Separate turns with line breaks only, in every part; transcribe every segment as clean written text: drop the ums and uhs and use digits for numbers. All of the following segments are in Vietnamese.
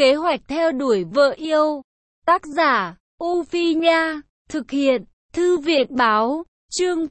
Kế hoạch theo đuổi vợ yêu. Tác giả, U Phi Nha. Thực hiện, Thư viện Báo. Chương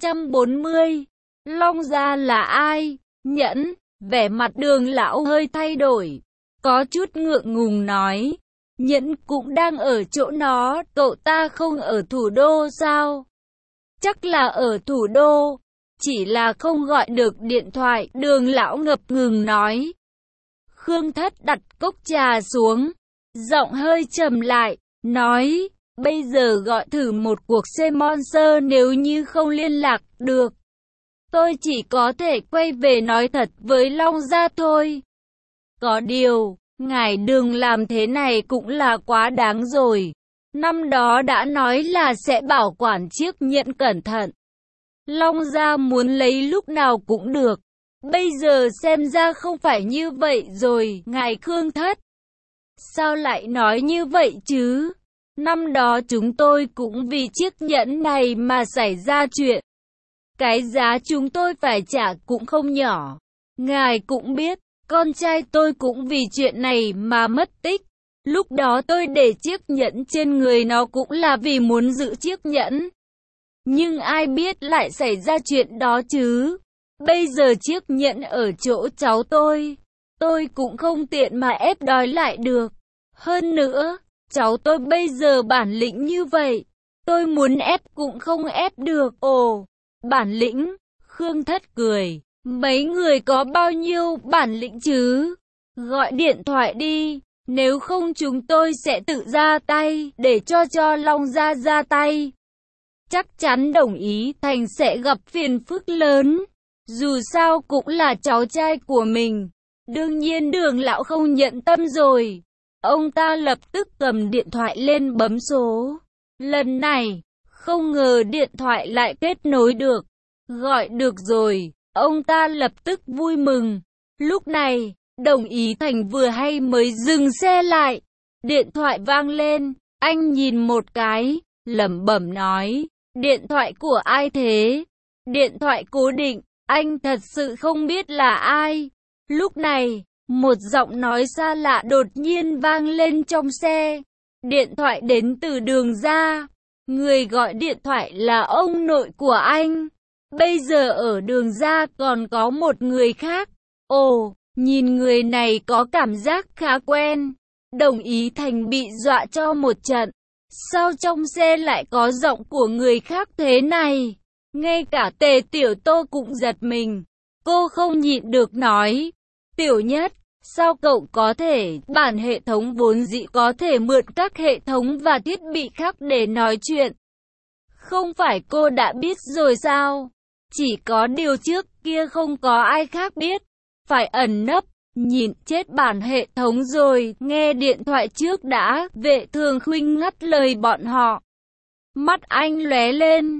840. Long Gia là ai? Nhẫn. Vẻ mặt Đường lão hơi thay đổi, có chút ngượng ngùng nói. Nhẫn cũng đang ở chỗ nó, cậu ta không ở thủ đô sao? Chắc là ở thủ đô, chỉ là không gọi được điện thoại. Đường lão ngập ngừng nói. Khương Thất đặt cốc trà xuống, giọng hơi trầm lại, nói, bây giờ gọi thử một cuộc sponsor, nếu như không liên lạc được, tôi chỉ có thể quay về nói thật với Long Gia thôi. Có điều, ngài Đường làm thế này cũng là quá đáng rồi. Năm đó đã nói là sẽ bảo quản chiếc nhẫn cẩn thận. Long Gia muốn lấy lúc nào cũng được. Bây giờ xem ra không phải như vậy rồi, ngài Khương Thất. Sao lại nói như vậy chứ? Năm đó chúng tôi cũng vì chiếc nhẫn này mà xảy ra chuyện. Cái giá chúng tôi phải trả cũng không nhỏ. Ngài cũng biết, con trai tôi cũng vì chuyện này mà mất tích. Lúc đó tôi để chiếc nhẫn trên người nó cũng là vì muốn giữ chiếc nhẫn. Nhưng ai biết lại xảy ra chuyện đó chứ? Bây giờ chiếc nhẫn ở chỗ cháu tôi cũng không tiện mà ép đòi lại được. Hơn nữa, cháu tôi bây giờ bản lĩnh như vậy, tôi muốn ép cũng không ép được. Ồ, bản lĩnh? Khương Thất cười. Mấy người có bao nhiêu bản lĩnh chứ? Gọi điện thoại đi, nếu không chúng tôi sẽ tự ra tay, để cho Long Gia ra tay. Chắc chắn Đồng Ý Thành sẽ gặp phiền phức lớn. Dù sao cũng là cháu trai của mình. Đương nhiên Đường lão không nhận tâm rồi. Ông ta lập tức cầm điện thoại lên bấm số. Lần này, không ngờ điện thoại lại kết nối được. Gọi được rồi, ông ta lập tức vui mừng. Lúc này, Đồng Ý Thành vừa hay mới dừng xe lại. Điện thoại vang lên, anh nhìn một cái, lẩm bẩm nói. Điện thoại của ai thế? Điện thoại cố định. Anh thật sự không biết là ai. Lúc này, một giọng nói xa lạ đột nhiên vang lên trong xe. Điện thoại đến từ Đường Gia. Người gọi điện thoại là ông nội của anh. Bây giờ ở Đường Gia còn có một người khác. Ồ, nhìn người này có cảm giác khá quen. Đồng Ý Thành bị dọa cho một trận. Sao trong xe lại có giọng của người khác thế này? Ngay cả Tề Tiểu Tô cũng giật mình. Cô không nhịn được nói. Tiểu Nhất, sao cậu có thể? Bản hệ thống vốn dĩ có thể mượn các hệ thống và thiết bị khác để nói chuyện. Không phải cô đã biết rồi sao? Chỉ có điều trước kia không có ai khác biết. Phải ẩn nấp. Nhìn chết bản hệ thống rồi, nghe điện thoại trước đã. Vệ Thường Khuynh ngắt lời bọn họ. Mắt anh lóe lên.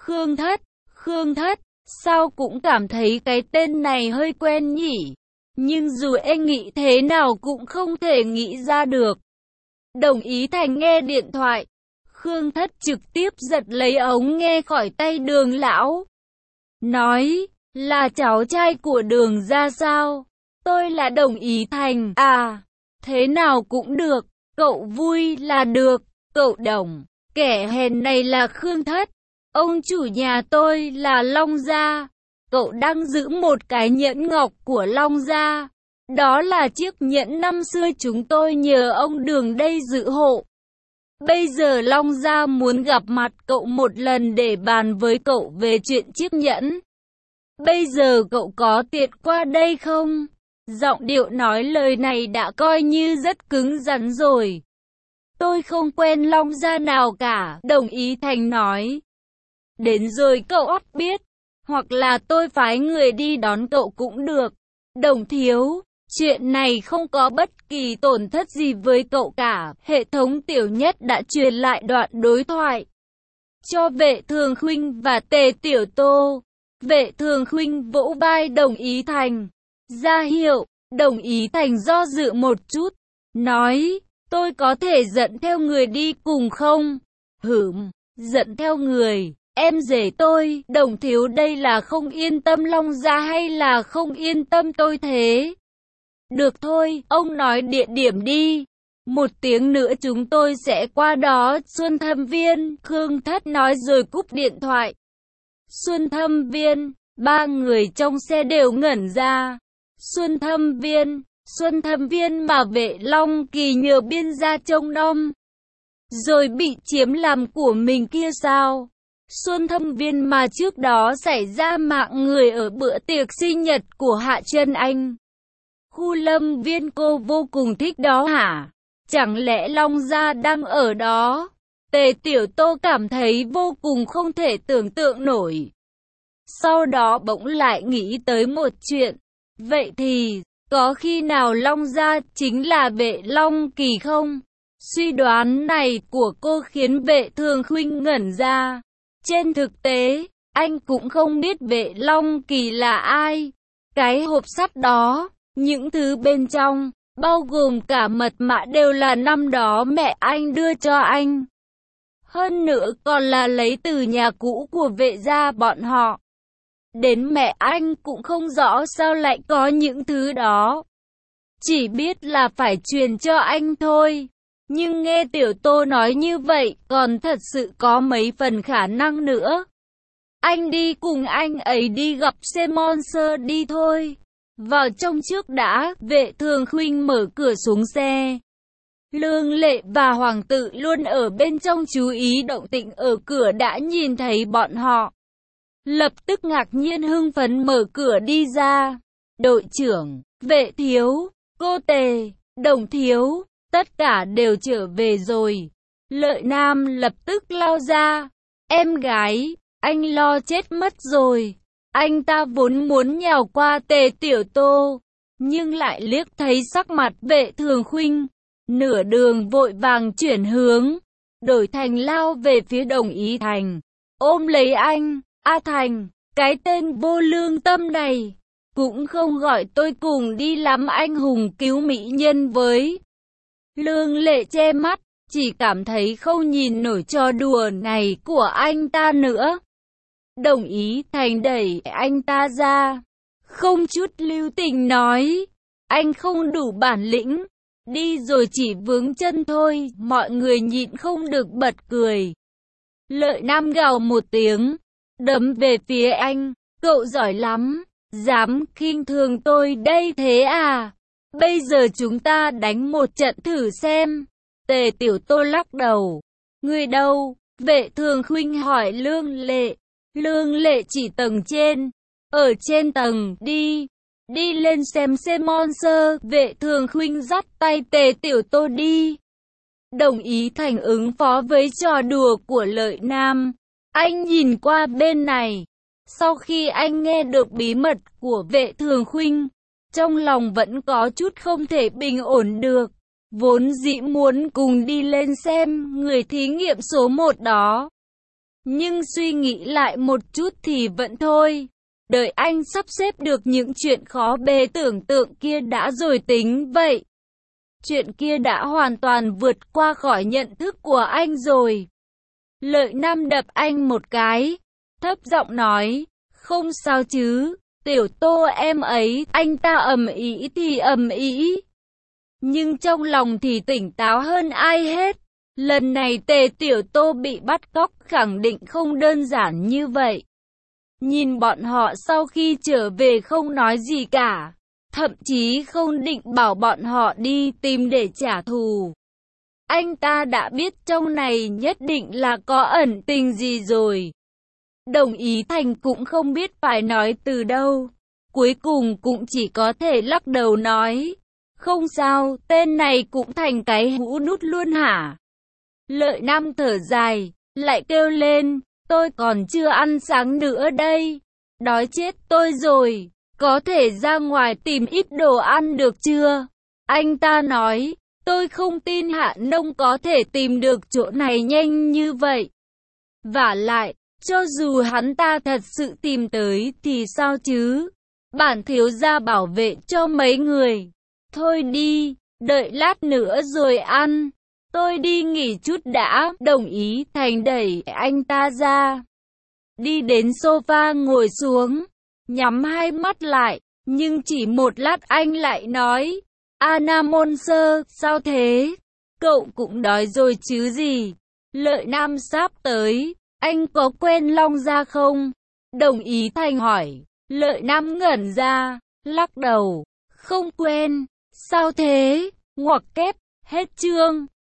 Khương Thất, sao cũng cảm thấy cái tên này hơi quen nhỉ? Nhưng dù em nghĩ thế nào cũng không thể nghĩ ra được. Đồng Ý Thành nghe điện thoại. Khương Thất trực tiếp giật lấy ống nghe khỏi tay Đường lão. Nói, là cháu trai của Đường Gia sao? Tôi là Đồng Ý Thành. À, thế nào cũng được, cậu vui là được. Cậu Đồng, kẻ hèn này là Khương Thất. Ông chủ nhà tôi là Long Gia. Cậu đang giữ một cái nhẫn ngọc của Long Gia. Đó là chiếc nhẫn năm xưa chúng tôi nhờ ông Đường đây giữ hộ. Bây giờ Long Gia muốn gặp mặt cậu một lần để bàn với cậu về chuyện chiếc nhẫn. Bây giờ cậu có tiện qua đây không? Giọng điệu nói lời này đã coi như rất cứng rắn rồi. Tôi không quen Long Gia nào cả, Đồng Ý Thành nói. Đến rồi cậu biết, hoặc là tôi phái người đi đón cậu cũng được. Đồng thiếu, chuyện này không có bất kỳ tổn thất gì với cậu cả. Hệ thống Tiểu Nhất đã truyền lại đoạn đối thoại cho Vệ Thường Khuynh và Tề Tiểu Tô. Vệ Thường Khuynh vỗ vai Đồng Ý Thành, ra hiệu. Đồng Ý Thành do dự một chút, nói, tôi có thể dẫn theo người đi cùng không? Dẫn theo người. Em rể tôi, Đồng thiếu đây là không yên tâm Long Gia hay là không yên tâm tôi thế? Được thôi, ông nói địa điểm đi. 1 tiếng nữa chúng tôi sẽ qua đó. Xuân Thâm Viên, Khương Thất nói rồi cúp điện thoại. Xuân Thâm Viên, 3 người trong xe đều ngẩn ra. Xuân Thâm Viên mà Vệ Long Kỳ nhờ biên gia trông nom, rồi bị chiếm làm của mình kia sao? Xuân Thâm Viên mà trước đó xảy ra mạng người ở bữa tiệc sinh nhật của Hạ Trân Anh. Khu Lâm Viên cô vô cùng thích đó hả? Chẳng lẽ Long Gia đang ở đó? Tề Tiểu Tô cảm thấy vô cùng không thể tưởng tượng nổi. Sau đó bỗng lại nghĩ tới một chuyện. Vậy thì, có khi nào Long Gia chính là Vệ Long Kỳ không? Suy đoán này của cô khiến Vệ Thường Khuynh ngẩn ra. Trên thực tế, anh cũng không biết Vệ Long Kỳ là ai. Cái hộp sắt đó, những thứ bên trong, bao gồm cả mật mã đều là năm đó mẹ anh đưa cho anh. Hơn nữa còn là lấy từ nhà cũ của Vệ gia bọn họ. Đến mẹ anh cũng không rõ sao lại có những thứ đó. Chỉ biết là phải truyền cho anh thôi. Nhưng nghe Tiểu Tô nói như vậy còn thật sự có mấy phần khả năng nữa. Anh đi cùng anh ấy đi gặp Simon Sơ đi thôi. Vào trong trước đã. Vệ Thường Khuynh mở cửa xuống xe. Lương Lệ và Hoàng Tự luôn ở bên trong chú ý động tĩnh ở cửa đã nhìn thấy bọn họ. Lập tức ngạc nhiên hưng phấn mở cửa đi ra. Đội trưởng, Vệ thiếu, cô Tề, Đồng thiếu, tất cả đều trở về rồi. Lợi Nam lập tức lao ra. Em gái, anh lo chết mất rồi. Anh ta vốn muốn nhào qua Tề Tiểu Tô, nhưng lại liếc thấy sắc mặt Vệ Thường Khuynh. Nửa đường vội vàng chuyển hướng, đổi thành lao về phía Đồng Ý Thành. Ôm lấy anh. A Thành, cái tên vô lương tâm này, cũng không gọi tôi cùng đi lắm anh hùng cứu mỹ nhân với. Lương Lệ che mắt, chỉ cảm thấy không nhìn nổi trò đùa này của anh ta nữa. Đồng Ý Thành đẩy anh ta ra, không chút lưu tình nói, anh không đủ bản lĩnh, đi rồi chỉ vướng chân thôi. Mọi người nhịn không được bật cười. Lợi Nam gào một tiếng, đấm về phía anh, cậu giỏi lắm, dám khinh thường tôi đây thế à? Bây giờ chúng ta đánh một trận thử xem. Tề Tiểu Tô lắc đầu. Người đâu? Vệ Thường Khuynh hỏi Lương Lệ. Lương Lệ chỉ tầng trên. Ở trên tầng, đi lên xem monster. Vệ Thường Khuynh dắt tay Tề Tiểu Tô đi. Đồng Ý Thành ứng phó với trò đùa của Lợi Nam. Anh nhìn qua bên này. Sau khi anh nghe được bí mật của Vệ Thường Khuynh, trong lòng vẫn có chút không thể bình ổn được. Vốn dĩ muốn cùng đi lên xem người thí nghiệm số 1 đó. Nhưng suy nghĩ lại một chút thì vẫn thôi. Đợi anh sắp xếp được những chuyện khó bề tưởng tượng kia đã rồi tính vậy. Chuyện kia đã hoàn toàn vượt qua khỏi nhận thức của anh rồi. Lợi Nam đập anh một cái, thấp giọng nói, không sao chứ, Tiểu Tô em ấy, anh ta ầm ĩ thì ầm ĩ. Nhưng trong lòng thì tỉnh táo hơn ai hết. Lần này Tề Tiểu Tô bị bắt cóc khẳng định không đơn giản như vậy. Nhìn bọn họ sau khi trở về không nói gì cả, thậm chí không định bảo bọn họ đi tìm để trả thù. Anh ta đã biết trong này nhất định là có ẩn tình gì rồi. Đồng Ý Thành cũng không biết phải nói từ đâu. Cuối cùng cũng chỉ có thể lắc đầu nói. Không sao, tên này cũng thành cái hũ nút luôn hả? Lợi Nam thở dài, lại kêu lên. Tôi còn chưa ăn sáng nữa đây. Đói chết tôi rồi. Có thể ra ngoài tìm ít đồ ăn được chưa? Anh ta nói. Tôi không tin Hạ Nông có thể tìm được chỗ này nhanh như vậy. Vả lại, cho dù hắn ta thật sự tìm tới thì sao chứ? Bản thiếu gia bảo vệ cho mấy người. Thôi đi, đợi lát nữa rồi ăn. Tôi đi nghỉ chút đã. Đồng Ý Thành đẩy anh ta ra. Đi đến sofa ngồi xuống, nhắm hai mắt lại. Nhưng chỉ một lát anh lại nói, Anna Môn Sơ, sao thế? Cậu cũng đói rồi chứ gì? Lợi Nam sắp tới, anh có quen Long Gia không? Đồng Ý Thành hỏi. Lợi Nam ngẩn ra, lắc đầu, không quen. Sao thế? Ngoặc kép, hết chương.